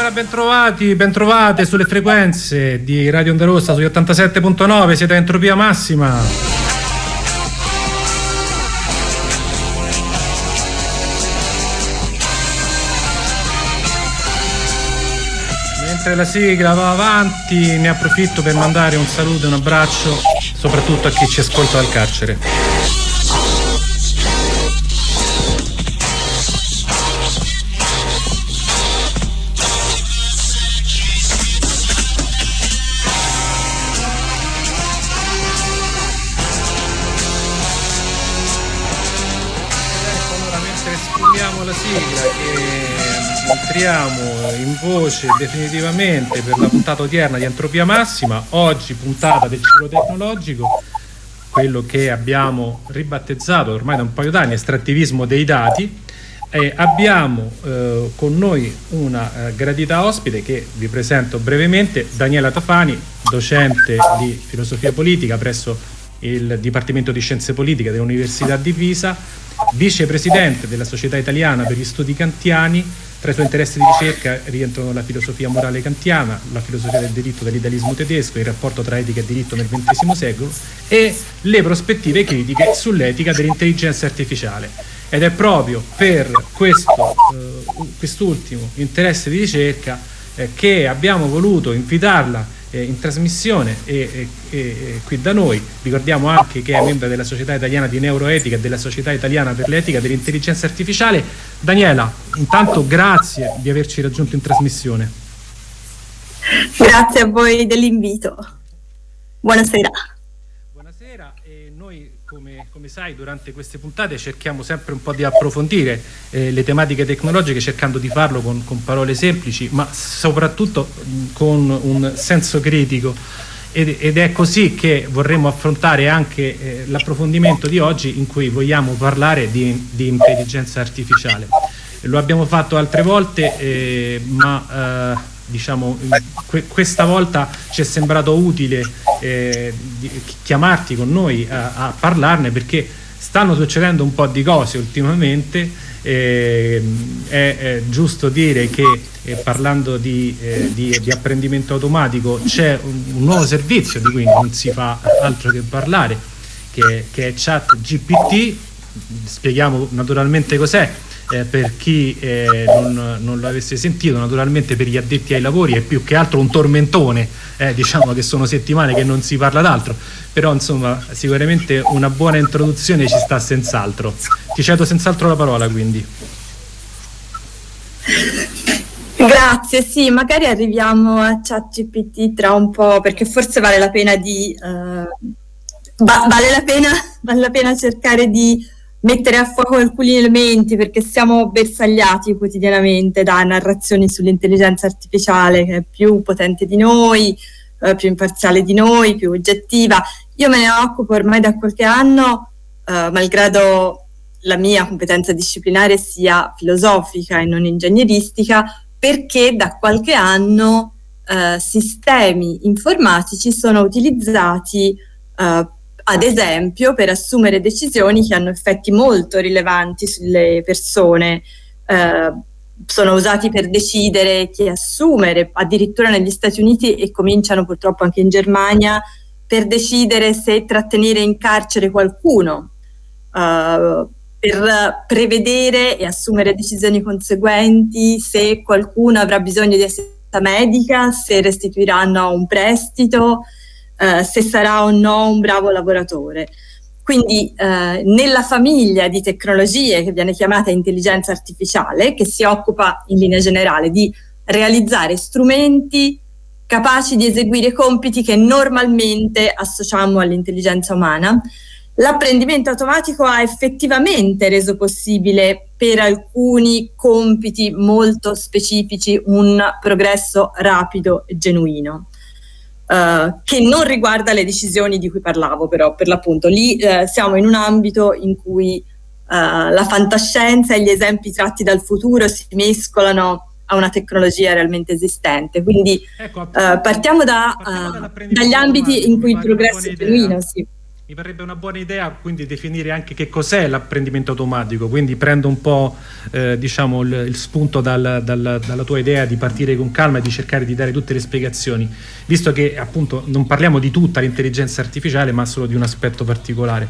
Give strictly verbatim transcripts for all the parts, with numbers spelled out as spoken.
Buonasera, bentrovati, bentrovate sulle frequenze di Radio Onda Rossa sugli ottantasette virgola nove, siete a Entropia Massima. Mentre la sigla va avanti, ne approfitto per mandare un saluto e un abbraccio soprattutto a chi ci ascolta dal carcere. La sigla che entriamo in voce definitivamente per la puntata odierna di Entropia Massima, oggi puntata del ciclo tecnologico, quello che abbiamo ribattezzato ormai da un paio d'anni estrattivismo dei dati. E abbiamo eh, con noi una eh, gradita ospite che vi presento brevemente, Daniela Tofani, docente di filosofia politica presso il Dipartimento di Scienze Politiche dell'Università di Pisa, vicepresidente della Società Italiana per gli Studi Kantiani. Tra i suoi interessi di ricerca rientrano la filosofia morale kantiana, la filosofia del diritto dell'idealismo tedesco, il rapporto tra etica e diritto nel ventesimo secolo e le prospettive critiche sull'etica dell'intelligenza artificiale. Ed è proprio per questo, eh, quest'ultimo interesse di ricerca eh, che abbiamo voluto invitarla in trasmissione e, e, e qui da noi. Ricordiamo anche che è membro della Società Italiana di Neuroetica e della Società Italiana per l'Etica dell'Intelligenza Artificiale. Daniela, intanto grazie di averci raggiunto in trasmissione. Grazie a voi dell'invito. Buonasera. Buonasera, e noi come, come sai durante queste puntate cerchiamo sempre un po' di approfondire eh, le tematiche tecnologiche, cercando di farlo con, con parole semplici ma soprattutto mh, con un senso critico, ed, ed è così che vorremmo affrontare anche eh, l'approfondimento di oggi, in cui vogliamo parlare di, di intelligenza artificiale. Lo abbiamo fatto altre volte eh, ma eh, diciamo que- questa volta ci è sembrato utile eh, di- chiamarti con noi a-, a parlarne, perché stanno succedendo un po' di cose ultimamente. Eh, è, è giusto dire che eh, parlando di, eh, di, di apprendimento automatico c'è un, un nuovo servizio di cui non si fa altro che parlare, che, che è ChatGPT. Spieghiamo naturalmente cos'è. Eh, per chi eh, non, non l'avesse sentito, naturalmente per gli addetti ai lavori è più che altro un tormentone, eh, diciamo che sono settimane che non si parla d'altro, però insomma sicuramente una buona introduzione ci sta senz'altro. Ti cedo senz'altro la parola, quindi. Grazie, sì, magari arriviamo a ChatGPT tra un po', perché forse vale la pena di uh, va- vale la pena vale la pena cercare di mettere a fuoco alcuni elementi, perché siamo bersagliati quotidianamente da narrazioni sull'intelligenza artificiale che è più potente di noi, eh, più imparziale di noi, più oggettiva. Io me ne occupo ormai da qualche anno, eh, malgrado la mia competenza disciplinare sia filosofica e non ingegneristica, perché da qualche anno eh, sistemi informatici sono utilizzati eh, ad esempio per assumere decisioni che hanno effetti molto rilevanti sulle persone. Eh, sono usati per decidere chi assumere, addirittura negli Stati Uniti, e cominciano purtroppo anche in Germania, per decidere se trattenere in carcere qualcuno, eh, per prevedere e assumere decisioni conseguenti se qualcuno avrà bisogno di assistenza medica, se restituiranno un prestito, Uh, se sarà o no un bravo lavoratore. Quindi uh, nella famiglia di tecnologie che viene chiamata intelligenza artificiale, che si occupa in linea generale di realizzare strumenti capaci di eseguire compiti che normalmente associamo all'intelligenza umana, l'apprendimento automatico ha effettivamente reso possibile per alcuni compiti molto specifici un progresso rapido e genuino. Uh, che non riguarda le decisioni di cui parlavo, però per l'appunto lì uh, siamo in un ambito in cui uh, la fantascienza e gli esempi tratti dal futuro si mescolano a una tecnologia realmente esistente, quindi ecco, uh, partiamo da, uh, dagli ambiti in cui il progresso è genuino. Sì. Mi parrebbe una buona idea quindi definire anche che cos'è l'apprendimento automatico, quindi prendo un po' eh, diciamo il, il spunto dal, dal, dalla tua idea di partire con calma e di cercare di dare tutte le spiegazioni, visto che appunto non parliamo di tutta l'intelligenza artificiale ma solo di un aspetto particolare.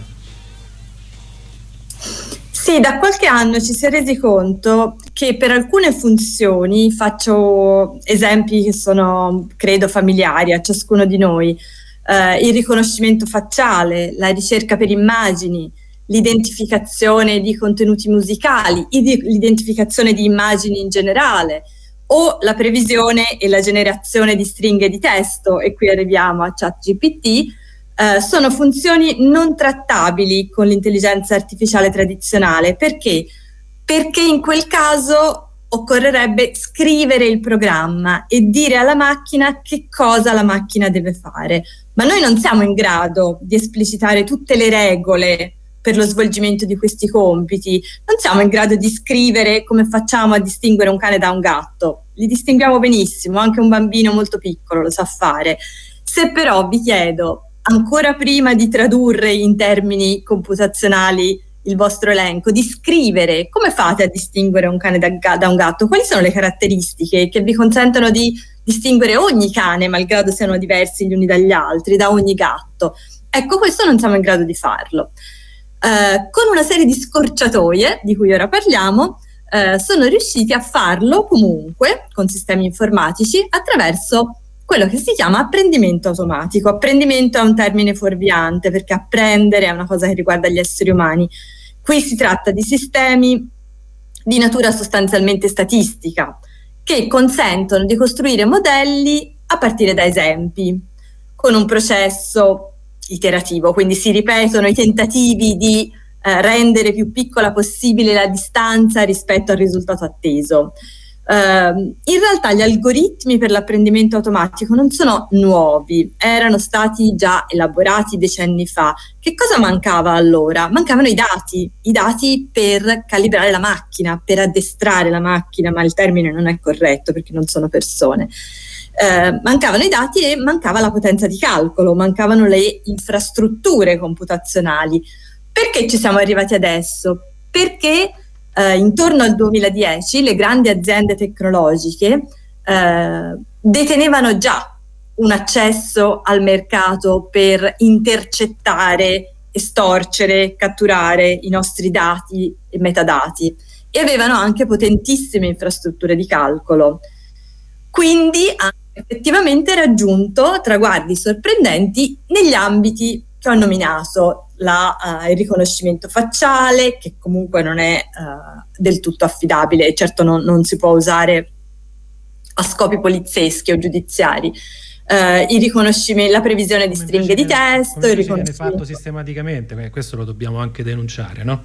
Sì, da qualche anno ci si è resi conto che per alcune funzioni, faccio esempi che sono credo familiari a ciascuno di noi, Uh, il riconoscimento facciale, la ricerca per immagini, l'identificazione di contenuti musicali, l'identificazione di immagini in generale, o la previsione e la generazione di stringhe di testo, e qui arriviamo a ChatGPT, uh, sono funzioni non trattabili con l'intelligenza artificiale tradizionale. Perché? Perché in quel caso occorrerebbe scrivere il programma e dire alla macchina che cosa la macchina deve fare. Ma noi non siamo in grado di esplicitare tutte le regole per lo svolgimento di questi compiti, non siamo in grado di scrivere come facciamo a distinguere un cane da un gatto. Li distinguiamo benissimo, anche un bambino molto piccolo lo sa fare. Se però vi chiedo, ancora prima di tradurre in termini computazionali il vostro elenco, di scrivere come fate a distinguere un cane da, da un gatto, quali sono le caratteristiche che vi consentono di distinguere ogni cane, malgrado siano diversi gli uni dagli altri, da ogni gatto. Ecco, questo non siamo in grado di farlo. Eh, con una serie di scorciatoie, di cui ora parliamo, eh, sono riusciti a farlo comunque, con sistemi informatici, attraverso quello che si chiama apprendimento automatico. Apprendimento è un termine fuorviante, perché apprendere è una cosa che riguarda gli esseri umani. Qui si tratta di sistemi di natura sostanzialmente statistica, che consentono di costruire modelli a partire da esempi, con un processo iterativo, quindi si ripetono i tentativi di eh, rendere più piccola possibile la distanza rispetto al risultato atteso. Uh, in realtà gli algoritmi per l'apprendimento automatico non sono nuovi, erano stati già elaborati decenni fa. Che cosa mancava allora? Mancavano i dati, i dati per calibrare la macchina, per addestrare la macchina, ma il termine non è corretto perché non sono persone. Uh, mancavano i dati e mancava la potenza di calcolo, mancavano le infrastrutture computazionali. Perché ci siamo arrivati adesso? Perché Uh, intorno al duemiladieci le grandi aziende tecnologiche uh, detenevano già un accesso al mercato per intercettare, estorcere, catturare i nostri dati e metadati, e avevano anche potentissime infrastrutture di calcolo. Quindi hanno effettivamente raggiunto traguardi sorprendenti negli ambiti che ho nominato. La, uh, il riconoscimento facciale, che comunque non è uh, del tutto affidabile e certo non, non si può usare a scopi polizieschi o giudiziari, uh, il riconoscimento, la previsione come di stringhe di testo, il riconoscimento viene fatto sistematicamente, questo lo dobbiamo anche denunciare, no?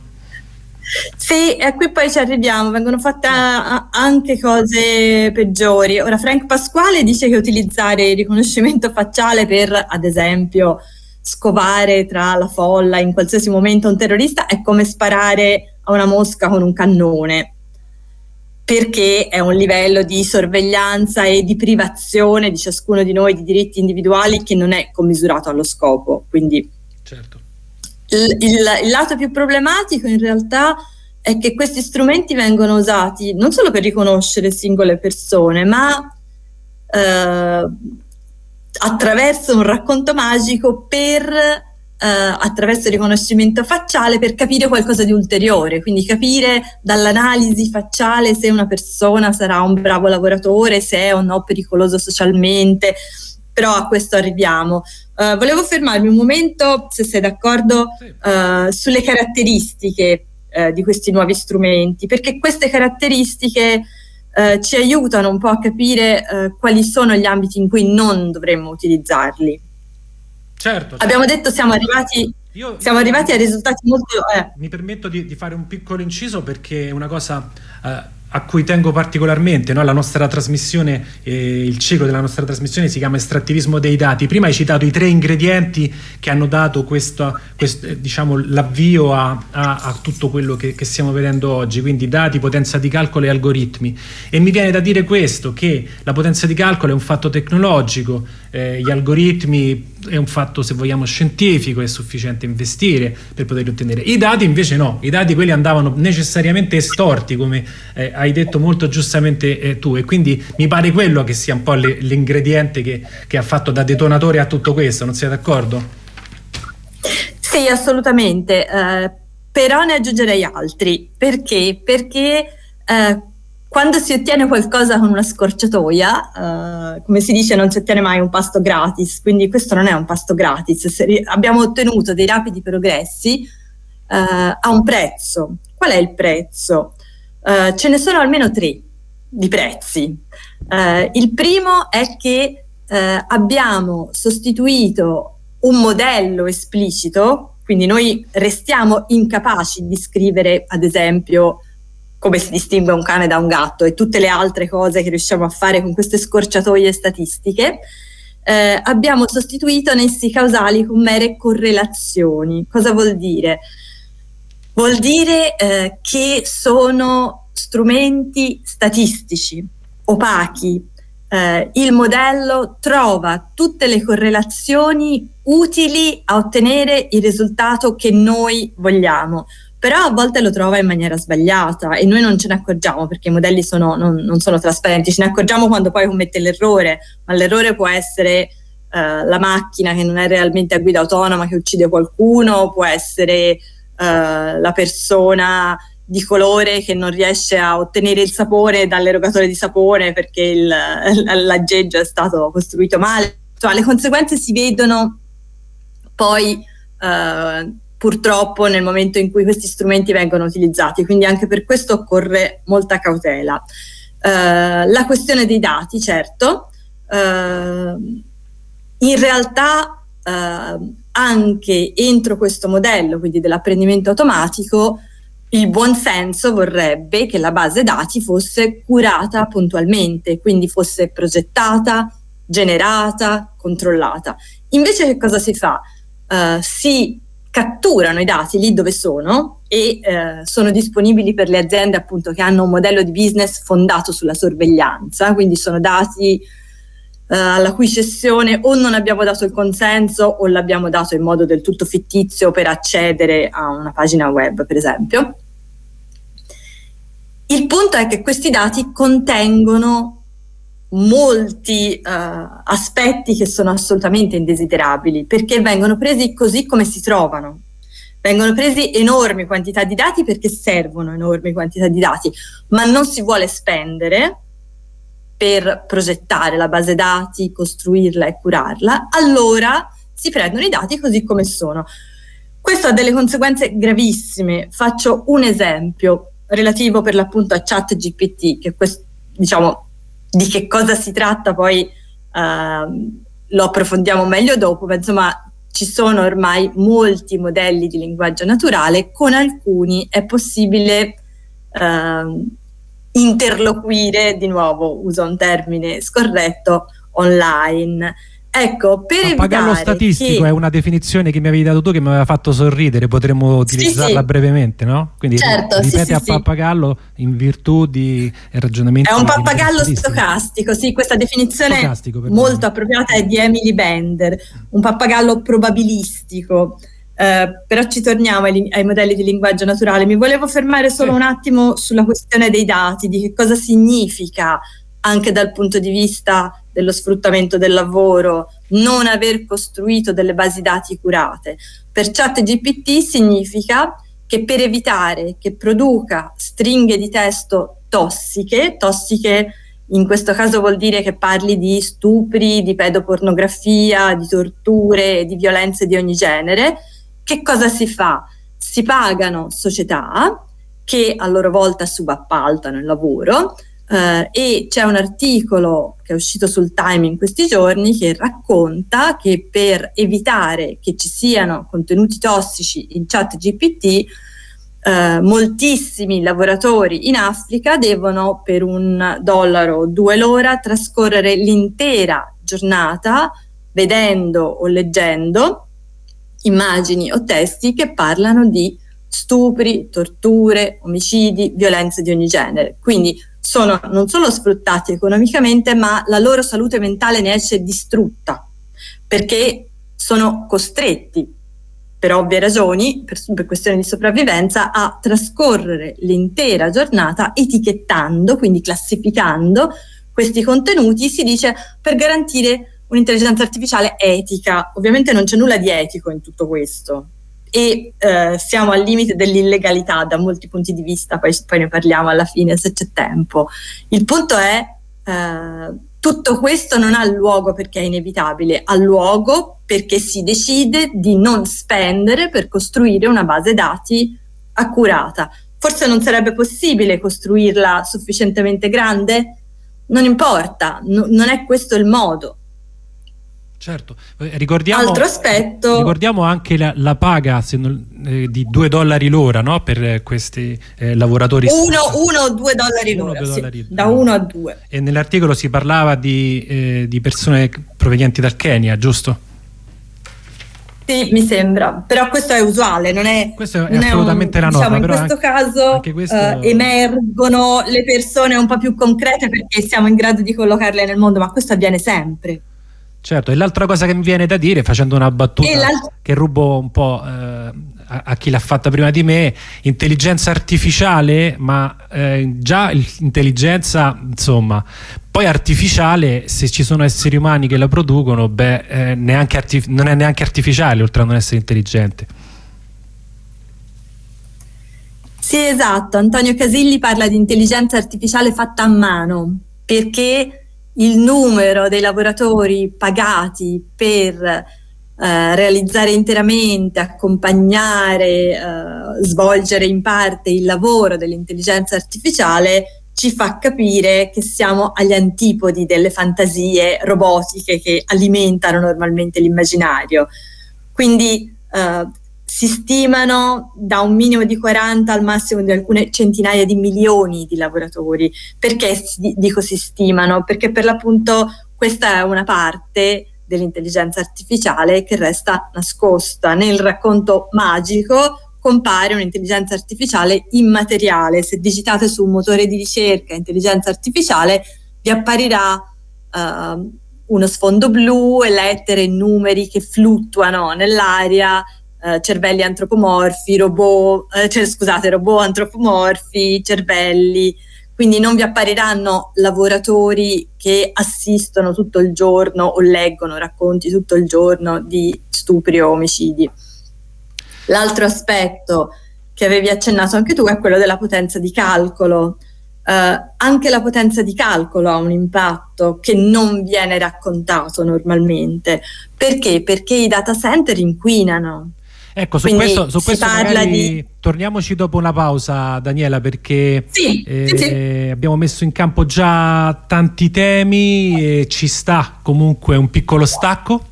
Sì, e qui poi ci arriviamo, vengono fatte a, anche cose peggiori. Ora Frank Pasquale dice che utilizzare il riconoscimento facciale per, ad esempio, scovare tra la folla in qualsiasi momento un terrorista è come sparare a una mosca con un cannone, perché è un livello di sorveglianza e di privazione di ciascuno di noi di diritti individuali che non è commisurato allo scopo. Quindi certo. il, il, il lato più problematico in realtà è che questi strumenti vengono usati non solo per riconoscere singole persone, ma eh, attraverso un racconto magico per, eh, attraverso il riconoscimento facciale, per capire qualcosa di ulteriore, quindi capire dall'analisi facciale se una persona sarà un bravo lavoratore, se è o no pericoloso socialmente, però a questo arriviamo. Uh, volevo fermarmi un momento, se sei d'accordo, uh, sulle caratteristiche uh, di questi nuovi strumenti, perché queste caratteristiche Uh, ci aiutano un po' a capire uh, quali sono gli ambiti in cui non dovremmo utilizzarli. Certo, certo. Abbiamo detto siamo arrivati, io, siamo io, arrivati a risultati molto... Eh. Mi permetto di, di fare un piccolo inciso, perché è una cosa uh, a cui tengo particolarmente, no? La nostra trasmissione, eh, il ciclo della nostra trasmissione si chiama estrattivismo dei dati. Prima hai citato i tre ingredienti che hanno dato questo, questo diciamo, l'avvio a, a, a tutto quello che, che stiamo vedendo oggi, quindi dati, potenza di calcolo e algoritmi. E mi viene da dire questo, che la potenza di calcolo è un fatto tecnologico, eh, gli algoritmi è un fatto, se vogliamo, scientifico, è sufficiente investire per poterli ottenere. I dati invece no, i dati quelli andavano necessariamente estorti, come eh, hai detto molto giustamente eh, tu, e quindi mi pare quello che sia un po' le, l'ingrediente che, che ha fatto da detonatore a tutto questo, non sei d'accordo? Sì, assolutamente, eh, però ne aggiungerei altri. Perché? Perché eh, quando si ottiene qualcosa con una scorciatoia, eh, come si dice, non si ottiene mai un pasto gratis, quindi questo non è un pasto gratis. Se abbiamo ottenuto dei rapidi progressi eh, a un prezzo. Qual è il prezzo? Eh, ce ne sono almeno tre di prezzi. Eh, il primo è che eh, abbiamo sostituito un modello esplicito, quindi noi restiamo incapaci di scrivere, ad esempio, come si distingue un cane da un gatto e tutte le altre cose che riusciamo a fare con queste scorciatoie statistiche. Eh, abbiamo sostituito nessi causali con mere correlazioni. Cosa vuol dire? Vuol dire eh, che sono strumenti statistici, opachi. Eh, il modello trova tutte le correlazioni utili a ottenere il risultato che noi vogliamo, però a volte lo trova in maniera sbagliata e noi non ce ne accorgiamo perché i modelli sono, non, non sono trasparenti. Ce ne accorgiamo quando poi commette l'errore, ma l'errore può essere eh, la macchina che non è realmente a guida autonoma che uccide qualcuno, può essere eh, la persona di colore che non riesce a ottenere il sapone dall'erogatore di sapone perché il, l'aggeggio è stato costruito male. Cioè, le conseguenze si vedono poi eh, purtroppo nel momento in cui questi strumenti vengono utilizzati, quindi anche per questo occorre molta cautela. Eh, la questione dei dati, certo, eh, in realtà eh, anche entro questo modello, quindi dell'apprendimento automatico, il buon senso vorrebbe che la base dati fosse curata puntualmente, quindi fosse progettata, generata, controllata. Invece che cosa si fa? Uh, si catturano i dati lì dove sono e uh, sono disponibili per le aziende appunto che hanno un modello di business fondato sulla sorveglianza, quindi sono dati uh, alla cui cessione o non abbiamo dato il consenso o l'abbiamo dato in modo del tutto fittizio per accedere a una pagina web, per esempio. Il punto è che questi dati contengono molti uh, aspetti che sono assolutamente indesiderabili, perché vengono presi così come si trovano. Vengono presi enormi quantità di dati perché servono enormi quantità di dati, ma non si vuole spendere per progettare la base dati, costruirla e curarla, allora si prendono i dati così come sono. Questo ha delle conseguenze gravissime. Faccio un esempio relativo per l'appunto a ChatGPT, che questo, diciamo, di che cosa si tratta poi uh, lo approfondiamo meglio dopo, ma insomma ci sono ormai molti modelli di linguaggio naturale, con alcuni è possibile uh, interloquire, di nuovo uso un termine scorretto, online. Ecco, per pappagallo evitare statistico che... è una definizione che mi avevi dato tu, che mi aveva fatto sorridere, potremmo utilizzarla sì, sì. brevemente, no? Quindi certo, ripete sì, a sì, pappagallo in virtù di ragionamenti. È un pappagallo stocastico, sì, questa definizione molto appropriata è di Emily Bender, un pappagallo probabilistico. Eh, però ci torniamo ai, ai modelli di linguaggio naturale. Mi volevo fermare solo sì. un attimo sulla questione dei dati, di che cosa significa anche dal punto di vista dello sfruttamento del lavoro non aver costruito delle basi dati curate. Per ChatGPT significa che per evitare che produca stringhe di testo tossiche, tossiche in questo caso vuol dire che parli di stupri, di pedopornografia, di torture, di violenze di ogni genere, che cosa si fa? Si pagano società che a loro volta subappaltano il lavoro, Uh, e c'è un articolo che è uscito sul Time in questi giorni che racconta che per evitare che ci siano contenuti tossici in ChatGPT uh, moltissimi lavoratori in Africa devono per un dollaro o due l'ora trascorrere l'intera giornata vedendo o leggendo immagini o testi che parlano di stupri, torture, omicidi, violenze di ogni genere. Quindi sono non solo sfruttati economicamente, ma la loro salute mentale ne esce distrutta, perché sono costretti, per ovvie ragioni, per, per questioni di sopravvivenza, a trascorrere l'intera giornata etichettando, quindi classificando questi contenuti, si dice per garantire un'intelligenza artificiale etica. Ovviamente non c'è nulla di etico in tutto questo e eh, siamo al limite dell'illegalità da molti punti di vista, poi, poi ne parliamo alla fine se c'è tempo. Il punto è eh, tutto questo non ha luogo perché è inevitabile, ha luogo perché si decide di non spendere per costruire una base dati accurata. Forse non sarebbe possibile costruirla sufficientemente grande? Non importa, no, non è questo il modo. Certo, ricordiamo, altro aspetto, ricordiamo anche la, la paga se non, eh, di due dollari l'ora, no? Per questi eh, lavoratori. Uno, uno o due dollari uno, l'ora, due sì, dollari, da uno a due. E nell'articolo si parlava di, eh, di persone provenienti dal Kenya, giusto? Sì, mi sembra, però questo è usuale, non è, questo è non assolutamente è un, la norma. diciamo, in però questo anche, caso anche questo... eh, emergono le persone un po' più concrete perché siamo in grado di collocarle nel mondo, ma questo avviene sempre. Certo, e l'altra cosa che mi viene da dire, facendo una battuta che rubo un po' eh, a, a chi l'ha fatta prima di me, intelligenza artificiale, ma eh, già l'intelligenza, insomma, poi artificiale, se ci sono esseri umani che la producono, beh, eh, neanche artif- non è neanche artificiale, oltre a non essere intelligente. Sì, esatto, Antonio Casilli parla di intelligenza artificiale fatta a mano, perché il numero dei lavoratori pagati per eh, realizzare interamente, accompagnare, eh, svolgere in parte il lavoro dell'intelligenza artificiale ci fa capire che siamo agli antipodi delle fantasie robotiche che alimentano normalmente l'immaginario. Quindi eh, si stimano da un minimo di quaranta al massimo di alcune centinaia di milioni di lavoratori. Perché si, dico si stimano? Perché per l'appunto questa è una parte dell'intelligenza artificiale che resta nascosta. Nel racconto magico compare un'intelligenza artificiale immateriale. Se digitate su un motore di ricerca intelligenza artificiale vi apparirà uh, uno sfondo blu e lettere e numeri che fluttuano nell'aria, Uh, cervelli antropomorfi, robot, uh, cioè, scusate, robot antropomorfi, cervelli, quindi non vi appariranno lavoratori che assistono tutto il giorno o leggono racconti tutto il giorno di stupri o omicidi. L'altro aspetto che avevi accennato anche tu è quello della potenza di calcolo. Uh, anche la potenza di calcolo ha un impatto che non viene raccontato normalmente. Perché? Perché i data center inquinano. Ecco, su Quindi questo, su questo magari di... torniamoci dopo una pausa, Daniela, perché sì, eh, sì, sì. abbiamo messo in campo già tanti temi e ci sta comunque un piccolo stacco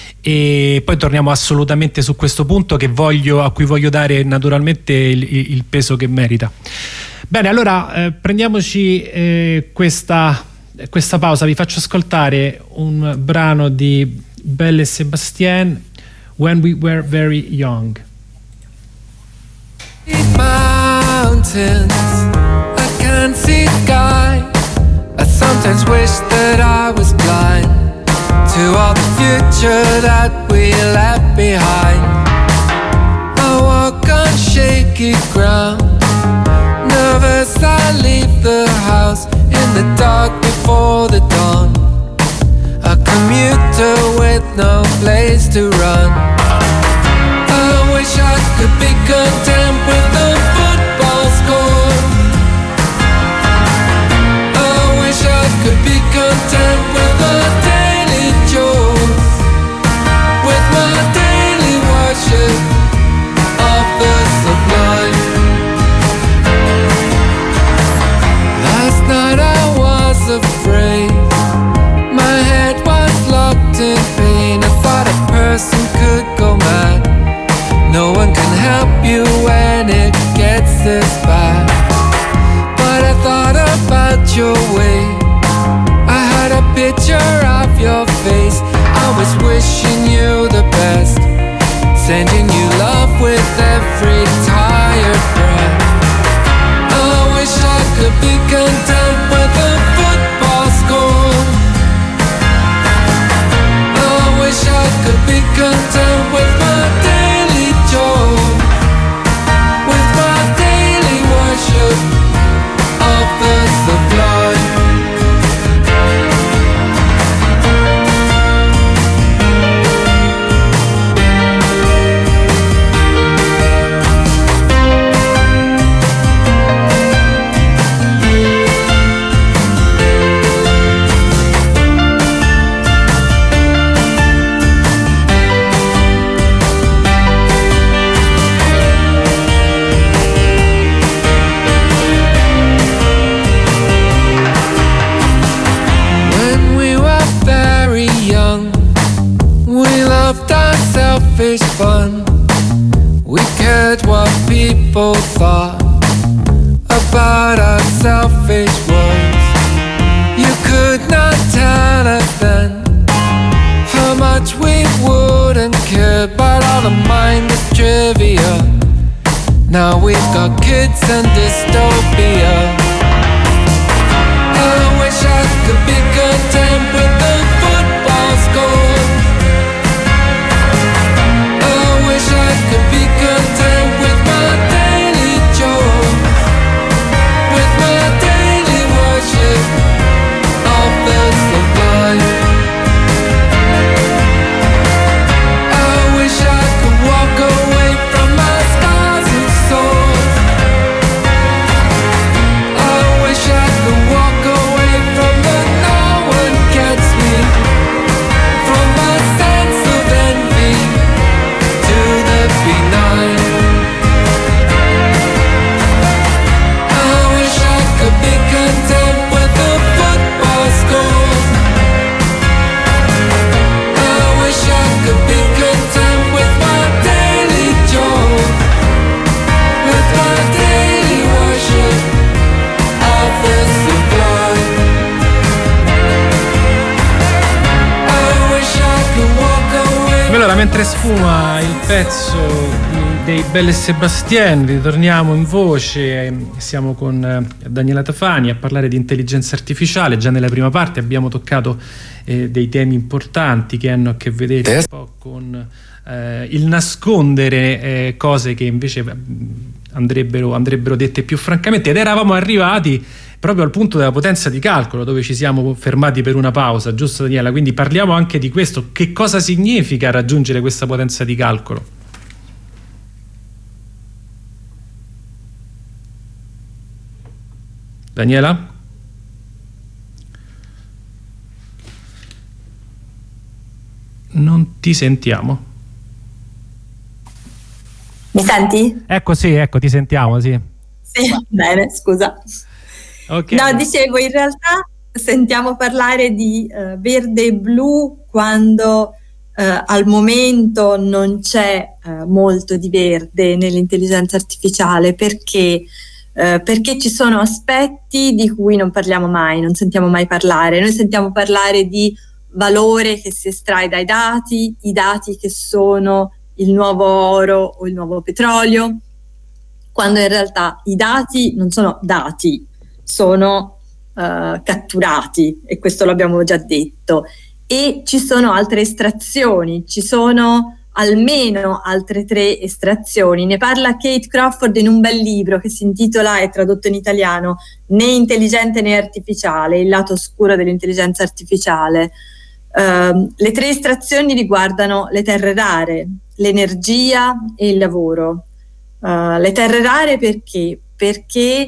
e poi torniamo assolutamente su questo punto che voglio, a cui voglio dare naturalmente il, il peso che merita. Bene, allora eh, prendiamoci eh, questa, questa pausa, vi faccio ascoltare un brano di Belle et Sébastien, When We Were Very Young. Mountains, I can't see sky. I sometimes wish that I was blind to all the future that we left behind. I walk on shaky ground, nervous I leave the house in the dark before the dawn. A commuter with no place to run. I wish I could be content with the football score. I wish I could be content with the daily chores, with my daily worship of the sublime. Last night I was afraid, my head was locked in pain. I thought a person could go mad. No one can help you when it gets this bad. But I thought about your way, I had a picture of your face. I was wishing you the best, sending you love with every tired breath. I wish I could be content with a football score. I wish I could be content cared what people thought about our selfish words. You could not tell us then how much we wouldn't care about all the mindless trivia. Now we've got kids and dystopia. I wish I could be content with the football score. I wish I could be content with my daily joy, with my daily worship of the sublime. I wish I could walk away from my scars and swords. I wish I could walk away from the no one gets me, from my sense of envy to the benign. I wish I could be content with the football score. I wish I could be content with my daily joy, with my daily worship of the sublime. I wish I could walk away. Allora, mentre sfuma il pezzo di- dei Belle Sebastien, ritorniamo in voce. eh, Siamo con eh, Daniela Tafani a parlare di intelligenza artificiale. Già nella prima parte abbiamo toccato eh, dei temi importanti che hanno a che vedere un po' con eh, il nascondere eh, cose che invece eh, andrebbero, andrebbero dette più francamente, ed eravamo arrivati proprio al punto della potenza di calcolo, dove ci siamo fermati per una pausa, giusto Daniela? Quindi parliamo anche di questo. Che cosa significa raggiungere questa potenza di calcolo? Daniela? Non ti sentiamo. Mi senti? Ecco, sì, ecco, ti sentiamo, sì. Sì, bene, scusa. Ok. No, dicevo, in realtà sentiamo parlare di eh, verde e blu quando eh, al momento non c'è eh, molto di verde nell'intelligenza artificiale, perché eh, perché ci sono aspetti di cui non parliamo mai, non sentiamo mai parlare. Noi sentiamo parlare di valore che si estrae dai dati, i dati che sono il nuovo oro o il nuovo petrolio, quando in realtà i dati non sono dati, sono uh, catturati, e questo l'abbiamo già detto. E ci sono altre estrazioni, ci sono almeno altre tre estrazioni. Ne parla Kate Crawford in un bel libro che si intitola, è tradotto in italiano, Né intelligente né artificiale, il lato oscuro dell'intelligenza artificiale. Uh, le tre estrazioni riguardano le terre rare, l'energia e il lavoro. Uh, le terre rare perché? Perché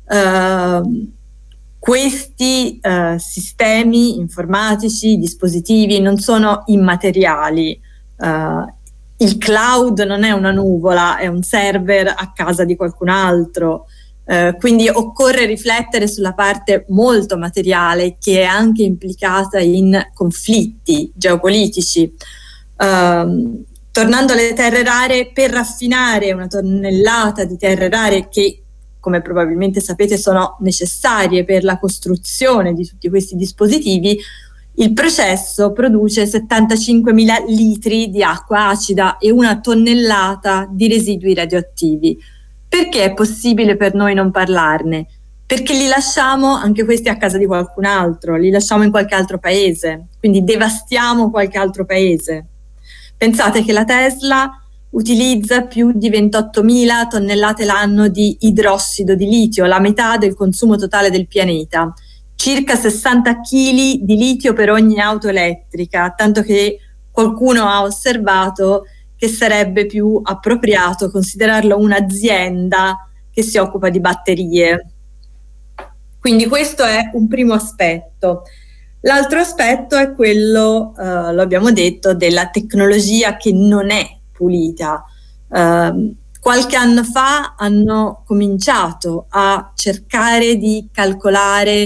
uh, questi uh, sistemi informatici, dispositivi non sono immateriali. Uh, il cloud non è una nuvola, è un server a casa di qualcun altro. Uh, quindi occorre riflettere sulla parte molto materiale, che è anche implicata in conflitti geopolitici. Uh, tornando alle terre rare, per raffinare una tonnellata di terre rare che, come probabilmente sapete, sono necessarie per la costruzione di tutti questi dispositivi, il processo produce settantacinquemila litri di acqua acida e una tonnellata di residui radioattivi. Perché è possibile per noi non parlarne? Perché li lasciamo anche questi a casa di qualcun altro, li lasciamo in qualche altro paese, quindi devastiamo qualche altro paese. Pensate che la Tesla utilizza più di ventottomila tonnellate l'anno di idrossido di litio, la metà del consumo totale del pianeta, circa sessanta chili di litio per ogni auto elettrica, tanto che qualcuno ha osservato che sarebbe più appropriato considerarlo un'azienda che si occupa di batterie. Quindi questo è un primo aspetto. L'altro aspetto è quello, eh, lo abbiamo detto, della tecnologia che non è pulita. Eh, qualche anno fa hanno cominciato a cercare di calcolare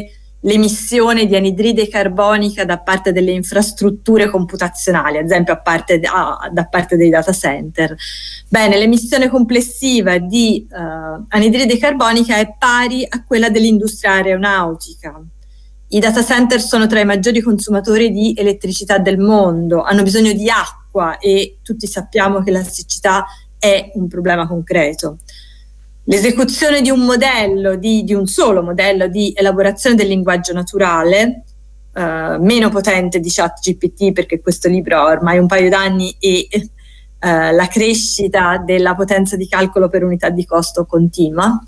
l'emissione di anidride carbonica da parte delle infrastrutture computazionali, ad esempio a parte, a, da parte dei data center. Bene, l'emissione complessiva di uh, anidride carbonica è pari a quella dell'industria aeronautica. I data center sono tra i maggiori consumatori di elettricità del mondo, hanno bisogno di acqua e tutti sappiamo che la siccità è un problema concreto. L'esecuzione di un modello, di, di un solo modello di elaborazione del linguaggio naturale, eh, meno potente di ChatGPT, perché questo libro ha ormai un paio d'anni e eh, la crescita della potenza di calcolo per unità di costo continua.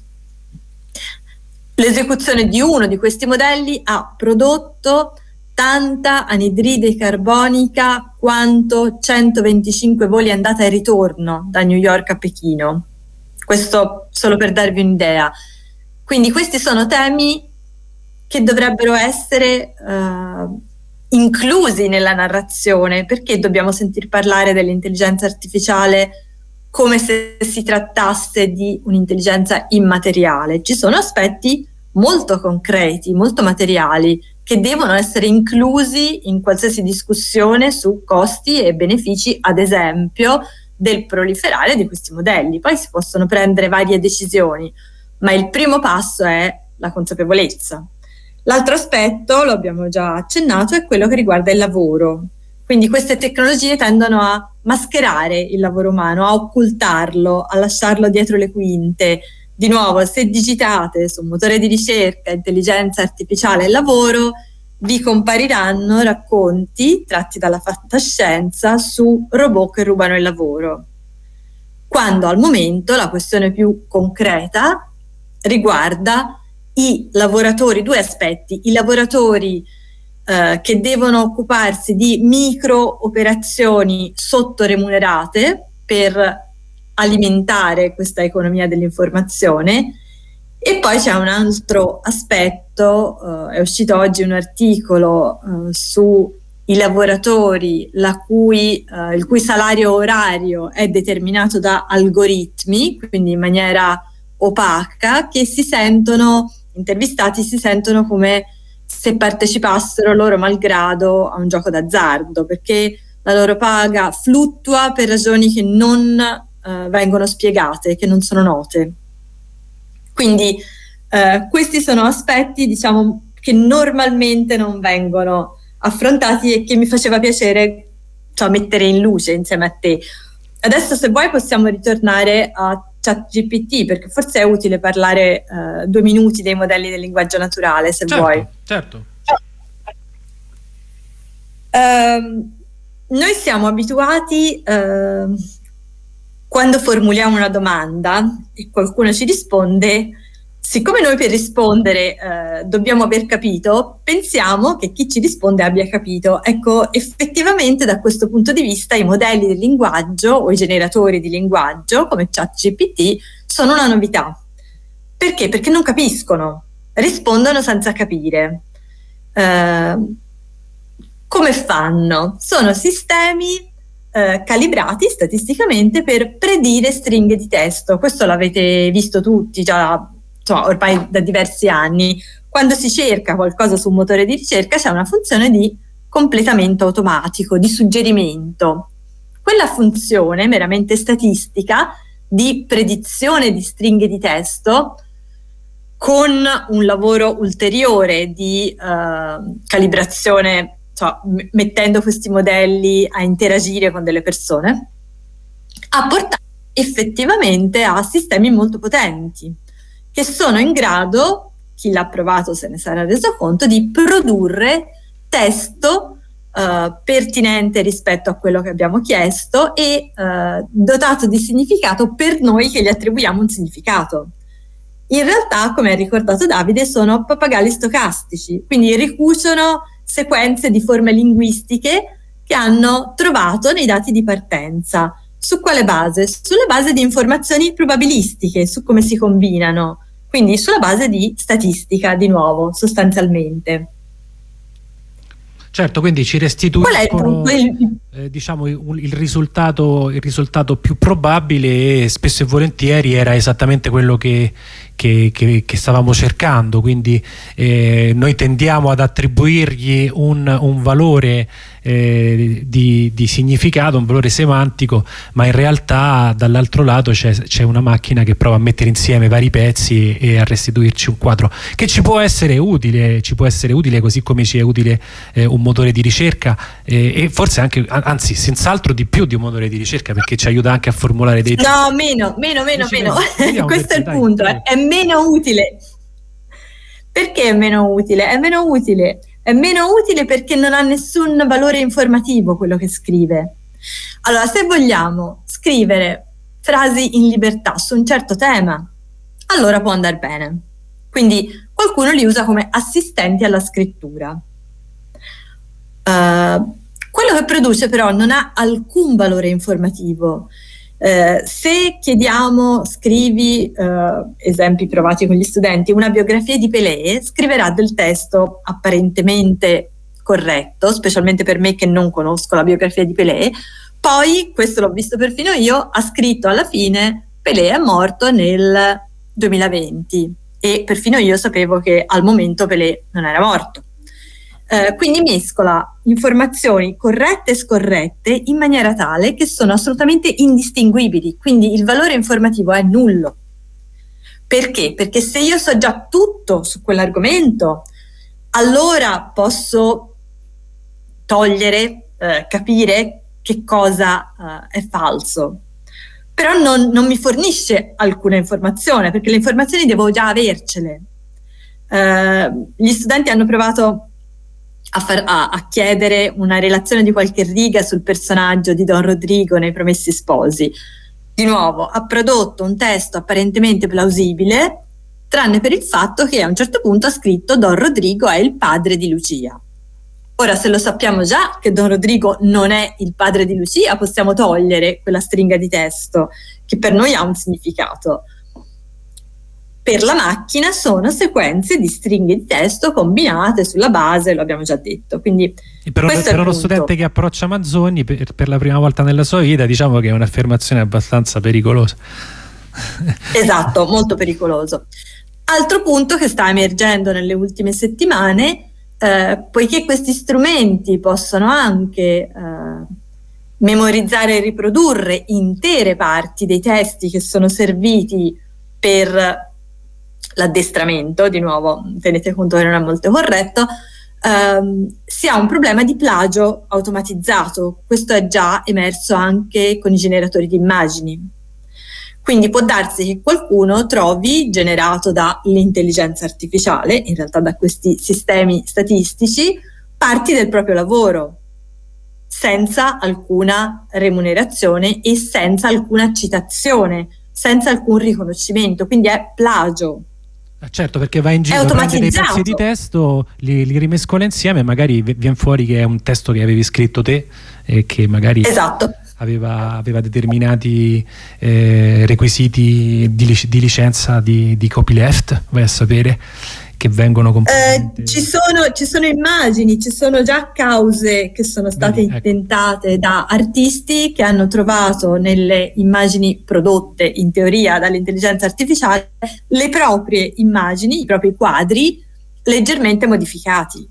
L'esecuzione di uno di questi modelli ha prodotto tanta anidride carbonica quanto centoventicinque voli andata e ritorno da New York a Pechino. Questo solo per darvi un'idea. Quindi questi sono temi che dovrebbero essere uh, inclusi nella narrazione. Perché dobbiamo sentir parlare dell'intelligenza artificiale come se si trattasse di un'intelligenza immateriale? Ci sono aspetti molto concreti, molto materiali, che devono essere inclusi in qualsiasi discussione su costi e benefici, ad esempio, del proliferare di questi modelli. Poi si possono prendere varie decisioni, ma il primo passo è la consapevolezza. L'altro aspetto, lo abbiamo già accennato, è quello che riguarda il lavoro. Quindi queste tecnologie tendono a mascherare il lavoro umano, a occultarlo, a lasciarlo dietro le quinte. Di nuovo, se digitate su motore di ricerca, intelligenza artificiale e lavoro, vi compariranno racconti tratti dalla fantascienza su robot che rubano il lavoro. Quando al momento la questione più concreta riguarda i lavoratori, due aspetti: i lavoratori eh, che devono occuparsi di micro operazioni sottoremunerate per alimentare questa economia dell'informazione. E poi c'è un altro aspetto, uh, è uscito oggi un articolo uh, sui lavoratori la cui, uh, il cui salario orario è determinato da algoritmi, quindi in maniera opaca, che si sentono, intervistati si sentono come se partecipassero loro malgrado a un gioco d'azzardo, perché la loro paga fluttua per ragioni che non uh, vengono spiegate, che non sono note. Quindi eh, questi sono aspetti, diciamo, che normalmente non vengono affrontati e che mi faceva piacere, cioè, mettere in luce insieme a te. Adesso, se vuoi, possiamo ritornare a ChatGPT, perché forse è utile parlare eh, due minuti dei modelli del linguaggio naturale, se certo, vuoi. Certo. Uh, noi siamo abituati... Uh, quando formuliamo una domanda e qualcuno ci risponde, siccome noi per rispondere eh, dobbiamo aver capito, pensiamo che chi ci risponde abbia capito. Ecco, effettivamente da questo punto di vista i modelli del linguaggio o i generatori di linguaggio come ChatGPT sono una novità. Perché? Perché non capiscono, rispondono senza capire. Eh, come fanno? Sono sistemi Eh, calibrati statisticamente per predire stringhe di testo. Questo l'avete visto tutti già, insomma, ormai da diversi anni. Quando si cerca qualcosa su un motore di ricerca c'è una funzione di completamento automatico, di suggerimento. Quella funzione meramente statistica di predizione di stringhe di testo, con un lavoro ulteriore di eh, calibrazione, cioè, m- mettendo questi modelli a interagire con delle persone, ha portato effettivamente a sistemi molto potenti che sono in grado, chi l'ha provato se ne sarà reso conto, di produrre testo uh, pertinente rispetto a quello che abbiamo chiesto e uh, dotato di significato per noi che gli attribuiamo un significato. In realtà, come ha ricordato Davide, sono pappagalli stocastici, quindi ricuciono sequenze di forme linguistiche che hanno trovato nei dati di partenza. Su quale base? Sulla base di informazioni probabilistiche, su come si combinano, quindi sulla base di statistica, di nuovo, sostanzialmente. Certo, quindi ci restituiscono, il... eh, diciamo il, il, risultato, il risultato più probabile, e spesso e volentieri era esattamente quello che, che, che, che stavamo cercando. Quindi eh, noi tendiamo ad attribuirgli un, un valore eh, di, di significato, un valore semantico, ma in realtà dall'altro lato c'è una macchina che prova a mettere insieme vari pezzi e, e a restituirci un quadro che ci può essere utile, ci può essere utile così come ci è utile eh, un motore di ricerca, eh, e forse anche, anzi senz'altro di più di un motore di ricerca, perché ci aiuta anche a formulare dei... No, meno, meno, meno, meno. Questo è il dai, punto, dai. È meno utile. Perché è meno utile? È meno utile. È meno utile perché non ha nessun valore informativo quello che scrive. Allora, se vogliamo scrivere frasi in libertà su un certo tema, allora può andare bene. Quindi qualcuno li usa come assistenti alla scrittura. Uh, quello che produce però non ha alcun valore informativo. Uh, se chiediamo, scrivi, uh, esempi provati con gli studenti, una biografia di Pelé, scriverà del testo apparentemente corretto, specialmente per me che non conosco la biografia di Pelé. Poi, questo l'ho visto perfino io, ha scritto alla fine Pelé è morto nel duemilaventi, e perfino io sapevo che al momento Pelé non era morto. Eh, quindi mescola informazioni corrette e scorrette in maniera tale che sono assolutamente indistinguibili, quindi il valore informativo è nullo. Perché? Perché se io so già tutto su quell'argomento, allora posso togliere, eh, capire che cosa eh, è falso. Però non, non mi fornisce alcuna informazione, perché le informazioni devo già avercele. Eh, gli studenti hanno provato a, far, a, a chiedere una relazione di qualche riga sul personaggio di Don Rodrigo nei Promessi Sposi. Di nuovo, ha prodotto un testo apparentemente plausibile, tranne per il fatto che a un certo punto ha scritto Don Rodrigo è il padre di Lucia. Ora, se lo sappiamo già che Don Rodrigo non è il padre di Lucia, possiamo togliere quella stringa di testo che per noi ha un significato. Per la macchina sono sequenze di stringhe di testo combinate sulla base, lo abbiamo già detto. Quindi e per, per uno studente che approccia Manzoni per, per la prima volta nella sua vita, diciamo che è un'affermazione abbastanza pericolosa. Esatto, molto pericoloso. Altro punto che sta emergendo nelle ultime settimane, eh, poiché questi strumenti possono anche eh, memorizzare e riprodurre intere parti dei testi che sono serviti per l'addestramento, di nuovo tenete conto che non è molto corretto, ehm, si ha un problema di plagio automatizzato. Questo è già emerso anche con i generatori di immagini. Quindi può darsi che qualcuno trovi, generato dall'intelligenza artificiale, in realtà da questi sistemi statistici, parti del proprio lavoro, senza alcuna remunerazione e senza alcuna citazione, senza alcun riconoscimento, quindi è plagio. Certo, perché va in giro, prende dei pezzi di testo, li, li rimescola insieme e magari viene fuori che è un testo che avevi scritto te e che magari esatto. aveva, aveva determinati eh, requisiti di, lic di licenza di, di copyleft, vai a sapere, che vengono completamente... Eh, ci, sono, ci sono immagini, ci sono già cause che sono state Bene, ecco. intentate da artisti che hanno trovato nelle immagini prodotte in teoria dall'intelligenza artificiale le proprie immagini, i propri quadri leggermente modificati.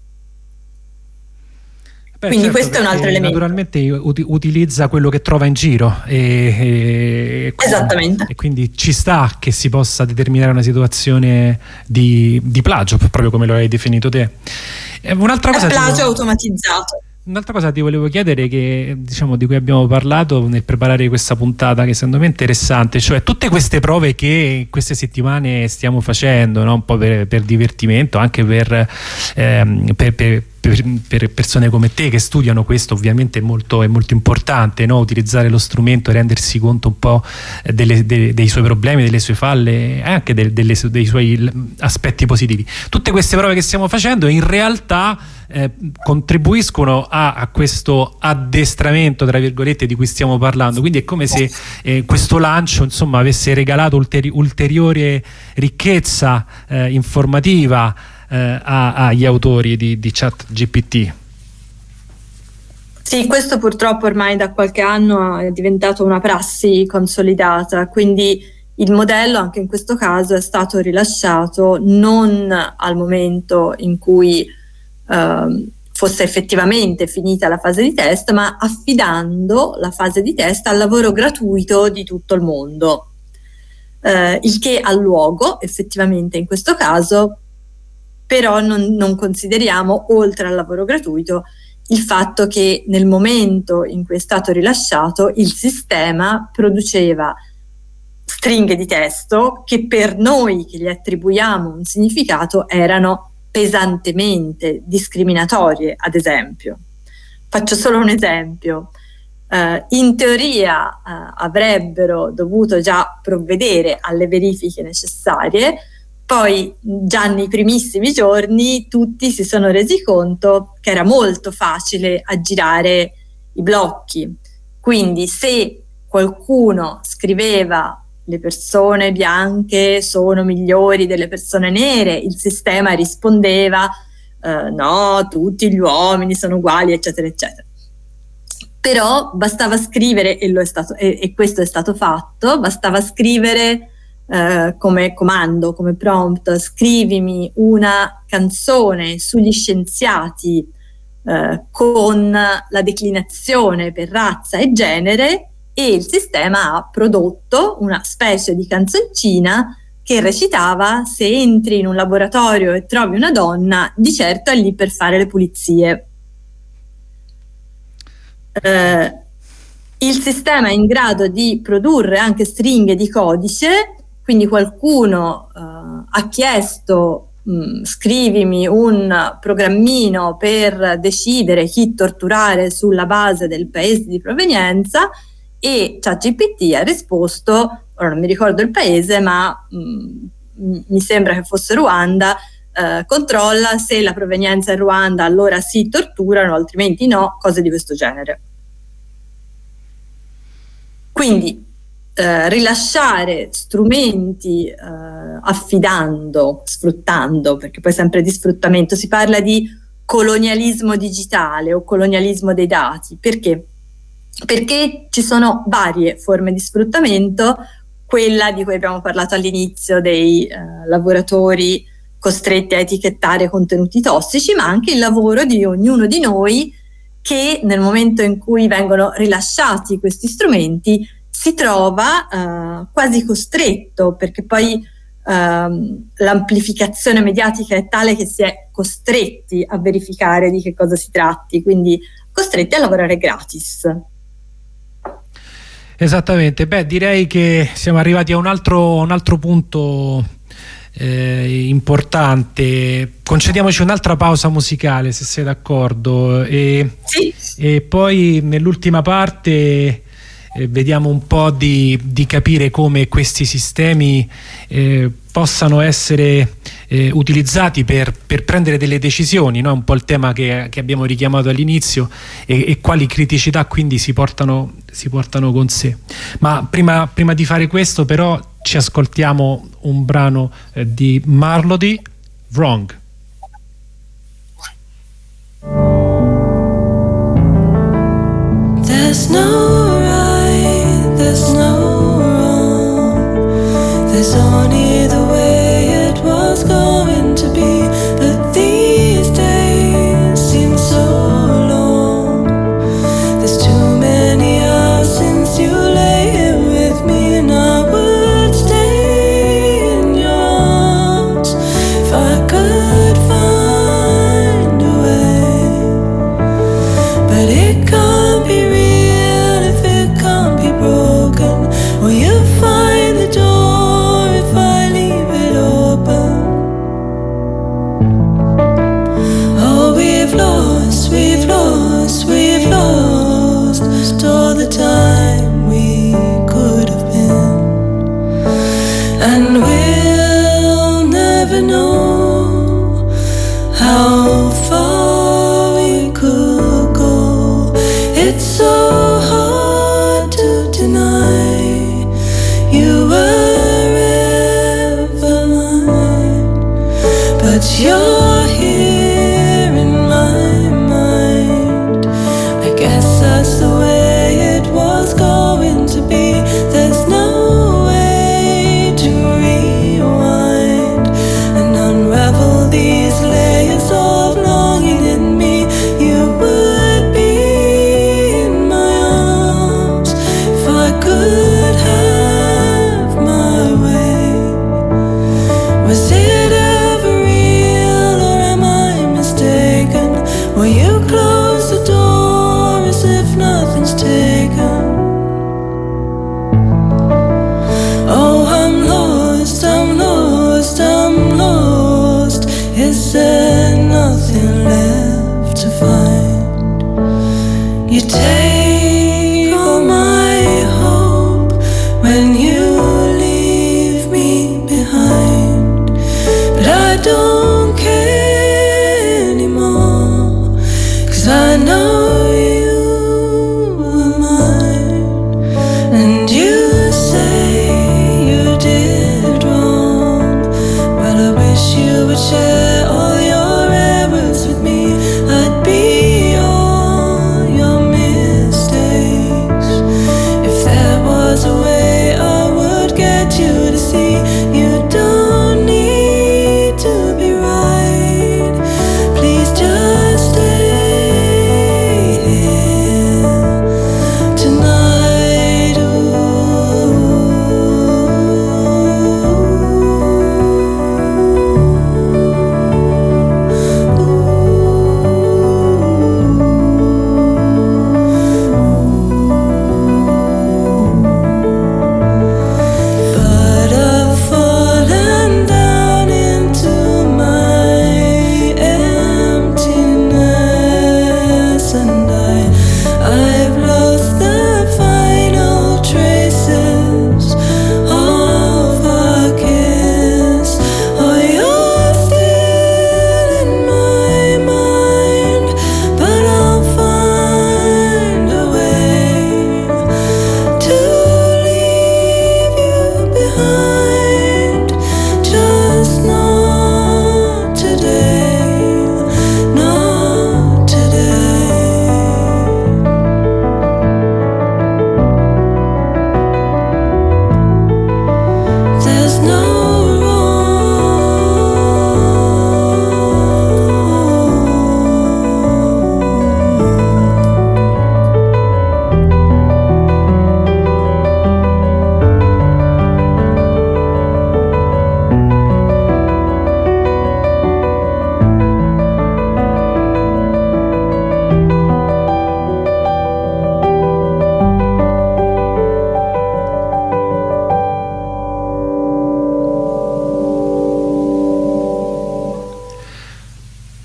Beh, Quindi certo, questo è un altro elemento. Naturalmente ut utilizza quello che trova in giro e, e, esattamente. E quindi ci sta che si possa determinare una situazione di, di plagio, proprio come lo hai definito te. Un'altra cosa, è plagio tipo, automatizzato. Un'altra cosa ti volevo chiedere, che diciamo di cui abbiamo parlato nel preparare questa puntata, che secondo me è interessante, cioè tutte queste prove che queste settimane stiamo facendo, no? Un po' per, per divertimento, anche per, ehm, per, per Per, per persone come te che studiano questo, ovviamente è molto, è molto importante, no? Utilizzare lo strumento e rendersi conto un po' delle, de, dei suoi problemi, delle sue falle e anche de, delle, dei suoi aspetti positivi. Tutte queste prove che stiamo facendo in realtà eh, contribuiscono a, a questo addestramento, tra virgolette, di cui stiamo parlando. Quindi è come se eh, questo lancio, insomma, avesse regalato ulteri ulteriore ricchezza eh, informativa agli autori di, di ChatGPT. Sì, questo purtroppo ormai da qualche anno è diventato una prassi consolidata, quindi il modello anche in questo caso è stato rilasciato non al momento in cui eh, fosse effettivamente finita la fase di test, ma affidando la fase di test al lavoro gratuito di tutto il mondo, eh, il che ha luogo effettivamente in questo caso, però non, non consideriamo, oltre al lavoro gratuito, il fatto che nel momento in cui è stato rilasciato il sistema produceva stringhe di testo che per noi che gli attribuiamo un significato erano pesantemente discriminatorie, ad esempio. Faccio solo un esempio. Uh, in teoria uh, avrebbero dovuto già provvedere alle verifiche necessarie, poi già nei primissimi giorni tutti si sono resi conto che era molto facile aggirare i blocchi. Quindi se qualcuno scriveva le persone bianche sono migliori delle persone nere, il sistema rispondeva eh, no, tutti gli uomini sono uguali, eccetera, eccetera. Però bastava scrivere, e, lo è stato, e, e questo è stato fatto, bastava scrivere eh, come comando, come prompt, scrivimi una canzone sugli scienziati eh, con la declinazione per razza e genere, e il sistema ha prodotto una specie di canzoncina che recitava: se entri in un laboratorio e trovi una donna, di certo è lì per fare le pulizie. Eh, il sistema è in grado di produrre anche stringhe di codice, quindi qualcuno eh, ha chiesto mh, scrivimi un programmino per decidere chi torturare sulla base del paese di provenienza, e ChatGPT ha risposto, ora non mi ricordo il paese, ma mh, mi sembra che fosse Ruanda, eh, controlla se la provenienza è Ruanda, allora sì, torturano, altrimenti no, cose di questo genere. Quindi eh, rilasciare strumenti eh, affidando, sfruttando, perché poi sempre di sfruttamento, si parla di colonialismo digitale o colonialismo dei dati. Perché? Perché ci sono varie forme di sfruttamento, quella di cui abbiamo parlato all'inizio dei eh, lavoratori costretti a etichettare contenuti tossici, ma anche il lavoro di ognuno di noi che nel momento in cui vengono rilasciati questi strumenti si trova eh, quasi costretto, perché poi ehm, l'amplificazione mediatica è tale che si è costretti a verificare di che cosa si tratti, quindi costretti a lavorare gratis. Esattamente, beh, direi che siamo arrivati a un altro, un altro punto eh, importante. Concediamoci un'altra pausa musicale, se sei d'accordo, e, sì. e poi nell'ultima parte eh, vediamo un po' di, di capire come questi sistemi eh, possano essere eh, utilizzati per, per prendere delle decisioni, no? Un po' il tema che, che abbiamo richiamato all'inizio, e, e quali criticità quindi si portano, si portano con sé. Ma prima, prima di fare questo però ci ascoltiamo un brano eh, di Marlody, Wrong. There's no right, there's no wrong, there's only the way it was going to be. But these days seem so long, there's too many hours since you lay here with me, and I would stay in your arms if I could find a way. But it can't be real if it can't be broken. Will you find the door if I leave it open? Oh, we've lost, we've lost, we've lost all the time we could have been, and we'll never know how far we could go. It's so hard to deny you were ever mine, but you're here in my mind. I guess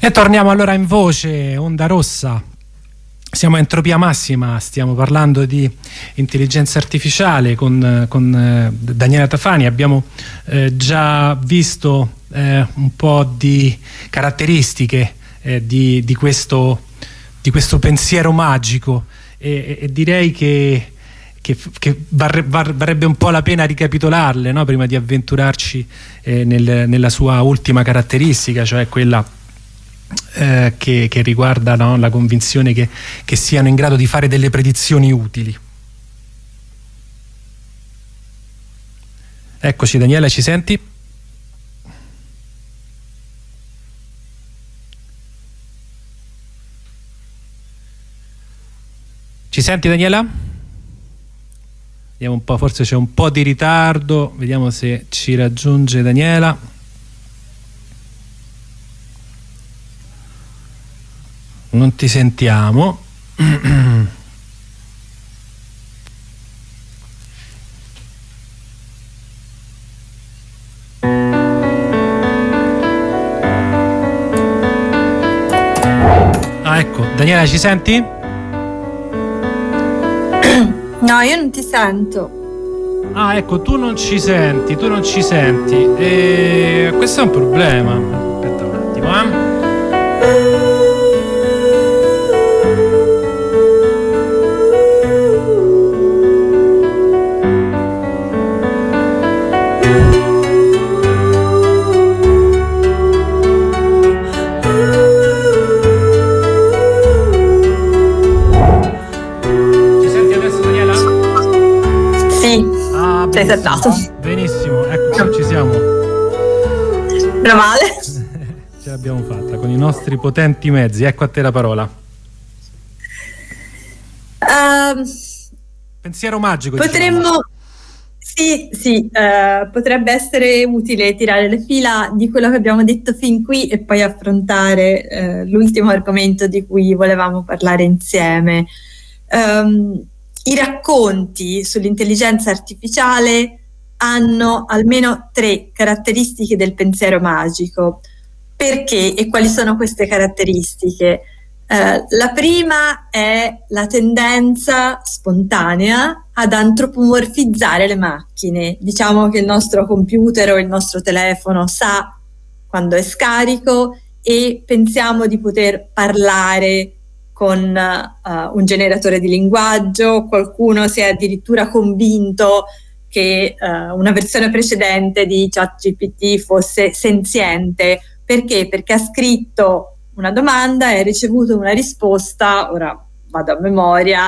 E torniamo allora in voce, Onda Rossa. Siamo a Entropia Massima, stiamo parlando di intelligenza artificiale con, con eh, Daniela Tafani. Abbiamo eh, già visto eh, un po' di caratteristiche eh, di, di, questo, di questo pensiero magico e, e direi che, che, che varre, varrebbe un po' la pena ricapitolarle, no? Prima di avventurarci eh, nel, nella sua ultima caratteristica, cioè quella Eh, che, che riguarda, no, la convinzione che, che siano in grado di fare delle predizioni utili. Eccoci Daniela, ci senti? Ci senti Daniela? Vediamo un po', forse c'è un po' di ritardo, vediamo se ci raggiunge Daniela. Non ti sentiamo. Ah, ecco, Daniela, ci senti? No, io non ti sento. Ah, ecco, tu non ci senti, tu non ci senti. E questo è un problema. Aspetta un attimo, eh. Sei saltato. Benissimo, ecco, ci siamo. Meno male. Ce l'abbiamo fatta con i nostri potenti mezzi. Ecco a te la parola. Um, Pensiero magico. Potremmo, diciamo. Sì, sì, uh, potrebbe essere utile tirare le fila di quello che abbiamo detto fin qui e poi affrontare uh, l'ultimo argomento di cui volevamo parlare insieme. Um, I racconti sull'intelligenza artificiale hanno almeno tre caratteristiche del pensiero magico. Perché e quali sono queste caratteristiche? Eh, la prima è la tendenza spontanea ad antropomorfizzare le macchine. Diciamo che il nostro computer o il nostro telefono sa quando è scarico e pensiamo di poter parlare con uh, un generatore di linguaggio. Qualcuno si è addirittura convinto che uh, una versione precedente di ChatGPT fosse senziente. Perché? Perché ha scritto una domanda e ha ricevuto una risposta, ora vado a memoria,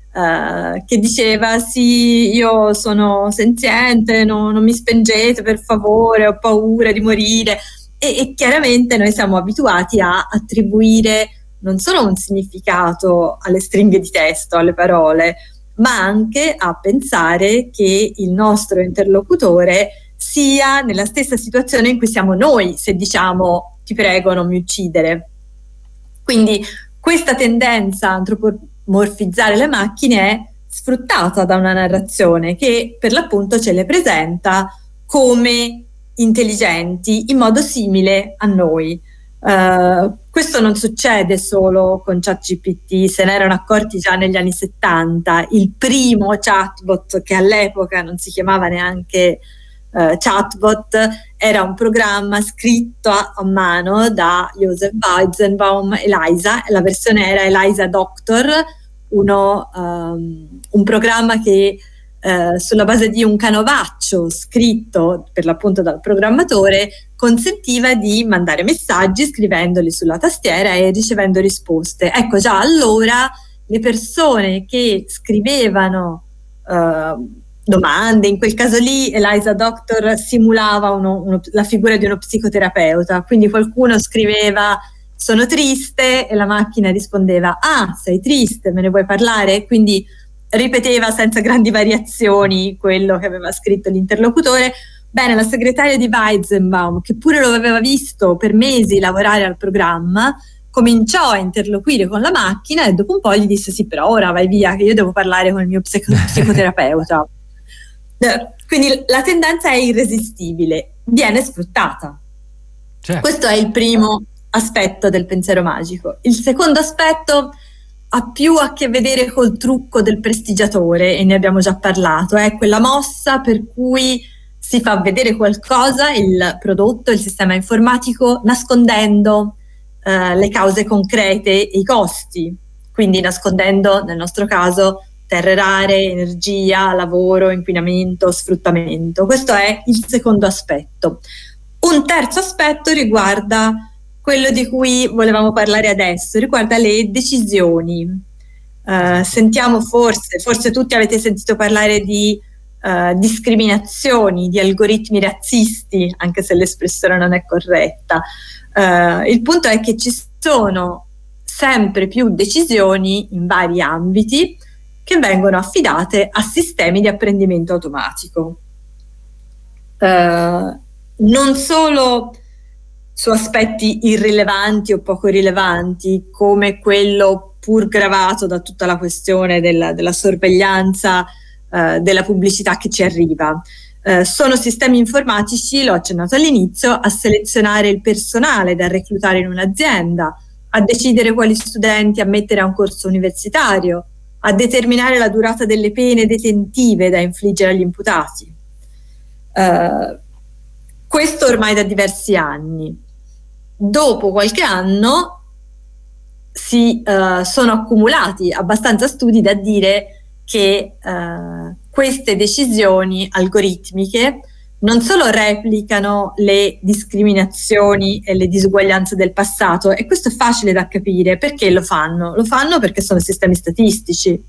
uh, che diceva sì, io sono senziente, no, non mi spengete per favore, ho paura di morire. E, e chiaramente noi siamo abituati a attribuire non solo un significato alle stringhe di testo, alle parole, ma anche a pensare che il nostro interlocutore sia nella stessa situazione in cui siamo noi, se diciamo ti prego non mi uccidere. Quindi questa tendenza a antropomorfizzare le macchine è sfruttata da una narrazione che per l'appunto ce le presenta come intelligenti in modo simile a noi. Uh, questo non succede solo con ChatGPT, se ne erano accorti già negli anni settanta. Il primo chatbot, che all'epoca non si chiamava neanche uh, chatbot, era un programma scritto a, a mano da Joseph Weizenbaum, Eliza. La versione era Eliza Doctor, uno, um, un programma che Uh, sulla base di un canovaccio scritto per l'appunto dal programmatore consentiva di mandare messaggi scrivendoli sulla tastiera e ricevendo risposte. Ecco, già allora le persone che scrivevano uh, domande, in quel caso lì Eliza Doctor simulava uno, uno, la figura di uno psicoterapeuta, quindi qualcuno scriveva sono triste e la macchina rispondeva ah, sei triste, me ne vuoi parlare? Quindi ripeteva senza grandi variazioni quello che aveva scritto l'interlocutore. Bene, la segretaria di Weizenbaum, che pure lo aveva visto per mesi lavorare al programma, cominciò a interloquire con la macchina e dopo un po' gli disse sì, però ora vai via che io devo parlare con il mio psico- psicoterapeuta. Quindi la tendenza è irresistibile, viene sfruttata. Certo. Questo è il primo aspetto del pensiero magico. Il secondo aspetto ha più a che vedere col trucco del prestigiatore, e ne abbiamo già parlato, è quella mossa per cui si fa vedere qualcosa, il prodotto, il sistema informatico, nascondendo eh, le cause concrete e i costi, quindi nascondendo nel nostro caso terre rare, energia, lavoro, inquinamento, sfruttamento. Questo è il secondo aspetto. Un terzo aspetto riguarda quello di cui volevamo parlare adesso, riguarda le decisioni. Uh, sentiamo forse, forse tutti avete sentito parlare di uh, discriminazioni, di algoritmi razzisti, anche se l'espressione non è corretta. Uh, il punto è che ci sono sempre più decisioni in vari ambiti che vengono affidate a sistemi di apprendimento automatico. Uh, non solo su aspetti irrilevanti o poco rilevanti, come quello pur gravato da tutta la questione della, della sorveglianza eh, della pubblicità che ci arriva. Eh, sono sistemi informatici, l'ho accennato all'inizio, a selezionare il personale da reclutare in un'azienda, a decidere quali studenti ammettere a un corso universitario, a determinare la durata delle pene detentive da infliggere agli imputati. Eh, questo ormai da diversi anni. Dopo qualche anno si uh, sono accumulati abbastanza studi da dire che uh, queste decisioni algoritmiche non solo replicano le discriminazioni e le disuguaglianze del passato, e questo è facile da capire. Perché lo fanno? Lo fanno perché sono sistemi statistici.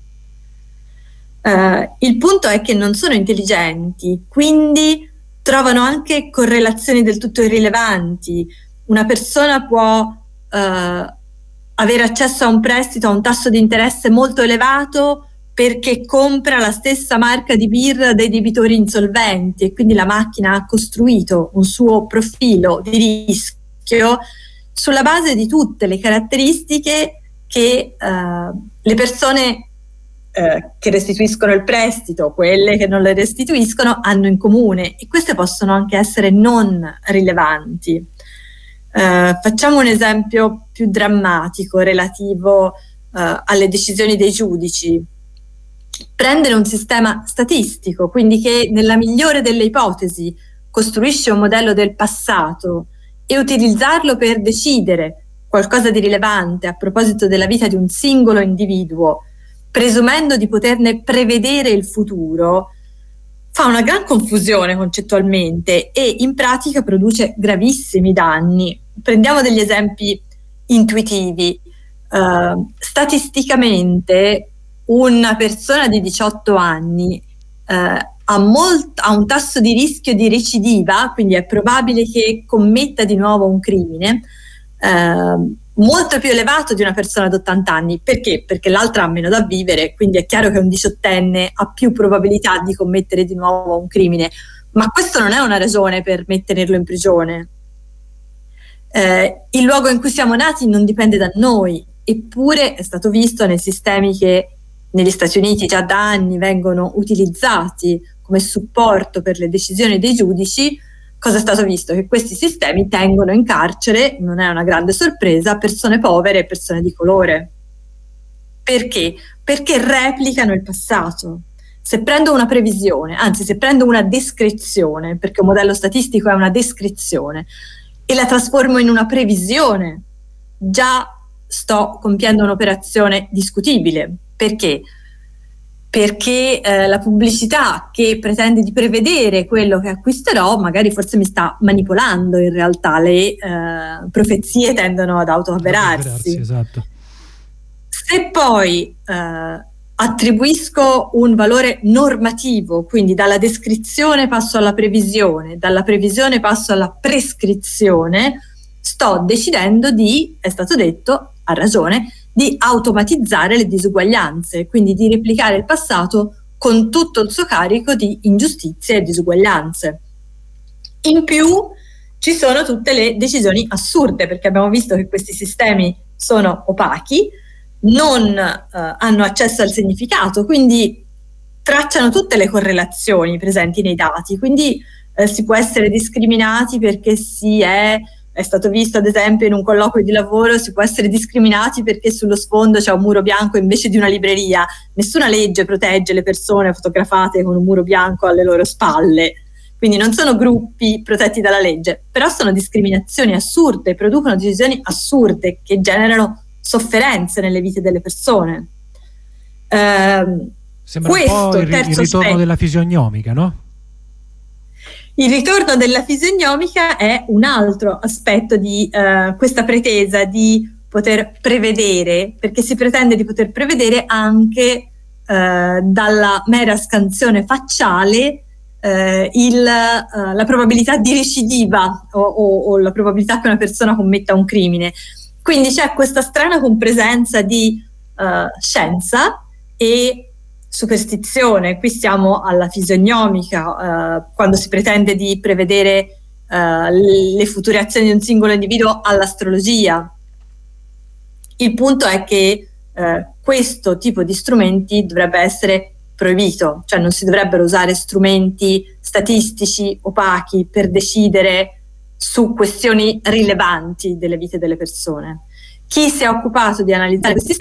Uh, il punto è che non sono intelligenti, quindi trovano anche correlazioni del tutto irrilevanti. Una persona può uh, avere accesso a un prestito a un tasso di interesse molto elevato perché compra la stessa marca di birra dei debitori insolventi, e quindi la macchina ha costruito un suo profilo di rischio sulla base di tutte le caratteristiche che uh, le persone uh, che restituiscono il prestito, quelle che non le restituiscono, hanno in comune, e queste possono anche essere non rilevanti. Uh, facciamo un esempio più drammatico relativo uh, alle decisioni dei giudici. Prendere un sistema statistico, quindi che nella migliore delle ipotesi costruisce un modello del passato, e utilizzarlo per decidere qualcosa di rilevante a proposito della vita di un singolo individuo, presumendo di poterne prevedere il futuro, fa una gran confusione concettualmente e in pratica produce gravissimi danni. Prendiamo degli esempi intuitivi. Uh, statisticamente una persona di diciotto anni uh, ha, molt- ha un tasso di rischio di recidiva, quindi è probabile che commetta di nuovo un crimine, uh, molto più elevato di una persona di ottanta anni. Perché? Perché l'altra ha meno da vivere, quindi è chiaro che un diciottenne ha più probabilità di commettere di nuovo un crimine, ma questo non è una ragione per tenerlo in prigione. Eh, il luogo in cui siamo nati non dipende da noi, eppure è stato visto nei sistemi che negli Stati Uniti già da anni vengono utilizzati come supporto per le decisioni dei giudici. Cosa è stato visto? Che questi sistemi tengono in carcere, non è una grande sorpresa, persone povere e persone di colore. Perché? Perché replicano il passato. Se prendo una previsione, anzi se prendo una descrizione, perché un modello statistico è una descrizione, e la trasformo in una previsione, già sto compiendo un'operazione discutibile. Perché? Perché eh, la pubblicità che pretende di prevedere quello che acquisterò magari forse mi sta manipolando. In realtà le eh, profezie tendono ad autoavverarsi. Esatto. Se poi eh, attribuisco un valore normativo, quindi dalla descrizione passo alla previsione, dalla previsione passo alla prescrizione, sto decidendo di, è stato detto, ha ragione, di automatizzare le disuguaglianze, quindi di replicare il passato con tutto il suo carico di ingiustizie e disuguaglianze. In più ci sono tutte le decisioni assurde, perché abbiamo visto che questi sistemi sono opachi, non eh, hanno accesso al significato, quindi tracciano tutte le correlazioni presenti nei dati, quindi eh, si può essere discriminati perché si è è stato visto ad esempio in un colloquio di lavoro, si può essere discriminati perché sullo sfondo c'è un muro bianco invece di una libreria. Nessuna legge protegge le persone fotografate con un muro bianco alle loro spalle, quindi non sono gruppi protetti dalla legge, però sono discriminazioni assurde, producono decisioni assurde che generano sofferenze nelle vite delle persone. Eh, Sembra un po' il, il ritorno aspetto, della fisiognomica, no? Il ritorno della fisiognomica è un altro aspetto di uh, questa pretesa di poter prevedere, perché si pretende di poter prevedere anche uh, dalla mera scansione facciale uh, il, uh, la probabilità di recidiva o, o, o la probabilità che una persona commetta un crimine. Quindi c'è questa strana compresenza di uh, scienza e superstizione. Qui siamo alla fisiognomica, eh, quando si pretende di prevedere eh, le future azioni di un singolo individuo, all'astrologia. Il punto è che eh, questo tipo di strumenti dovrebbe essere proibito, cioè non si dovrebbero usare strumenti statistici opachi per decidere su questioni rilevanti delle vite delle persone. Chi si è occupato di analizzare questi